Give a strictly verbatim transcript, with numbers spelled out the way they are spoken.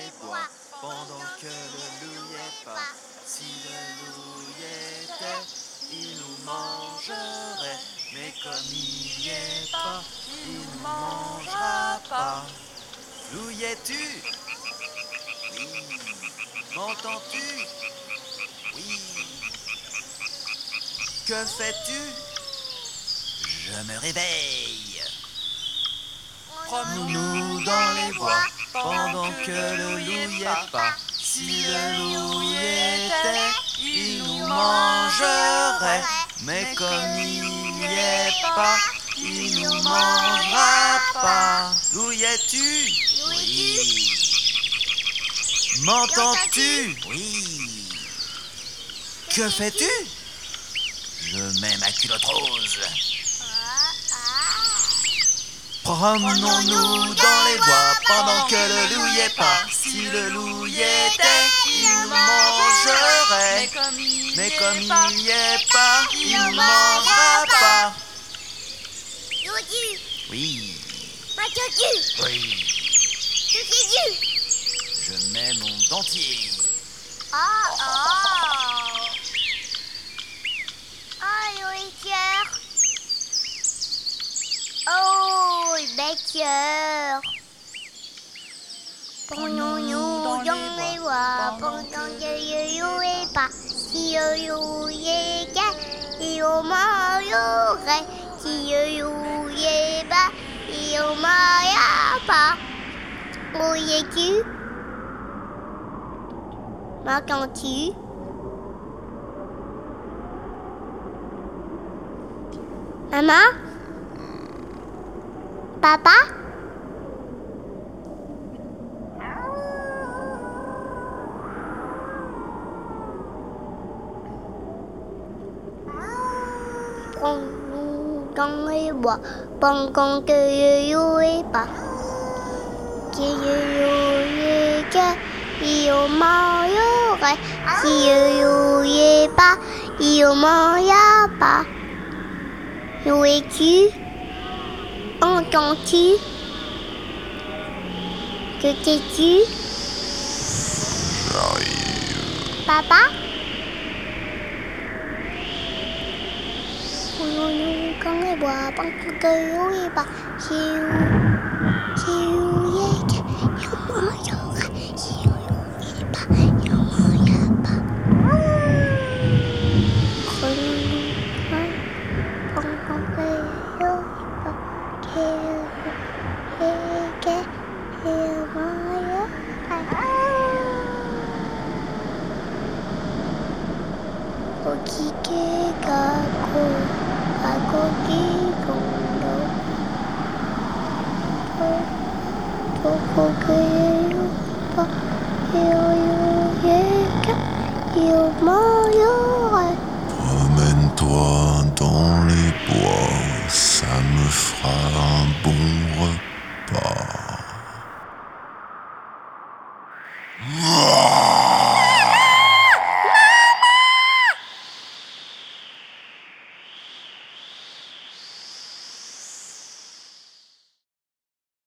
les bois, pendant que le loup y est pas. Si le loup y était, il nous mangerait, mais comme il y est pas, il nous mangera pas. Loup y es-tu? Oui. M'entends-tu? Oui. Que fais-tu? Je me réveille. Promenons-nous dans les bois, pendant que le loup y est pas. Si le loup y était, il nous mangerait, mais comme il y est pas, il nous mangera pas. Loup y es-tu? Oui. M'entends-tu? Oui. Que fais-tu? Je mets ma culotte rose. Promenons-nous dans les bois pendant que le loup y est pas. Si le loup y était, il nous mangerait. Mais comme il y est pas, il nous mangera pas. Dodu, Oui, m'entends-tu? oui, Que fais-tu? je mets mon dentier. Oh, oh. Oh, le cœur. Oh, le cœur. Prenons-nous dans les bois, pendant que le loup est pas. Si le loup y était, il nous mangerait. Si le loup y est pas, il nous mangera pas. Où es-tu? M'entends-tu? Maman? Papa? Prends-nous dans les bois, pendant que le loup est pas. Si le loup y était, il nous mangerait. Si le loup y est pas, il nous mangera pas. Où es-tu? Entends-tu? Que t'es-tu? J'arrive. Papa? Prenons-nous dans les bois, pendant que le loup est pas. Si le si le loup y était, il nous mangerait. Si le loup y est pas, il nous mangera pas. Prenons-nous pendant que le loup est pas. Que le loup y était, il nous mangera pas. Okike kako, akoki kondo. Pourquoi pas il mangerait. Promène-toi dans les bois, ça me fera un bon repas.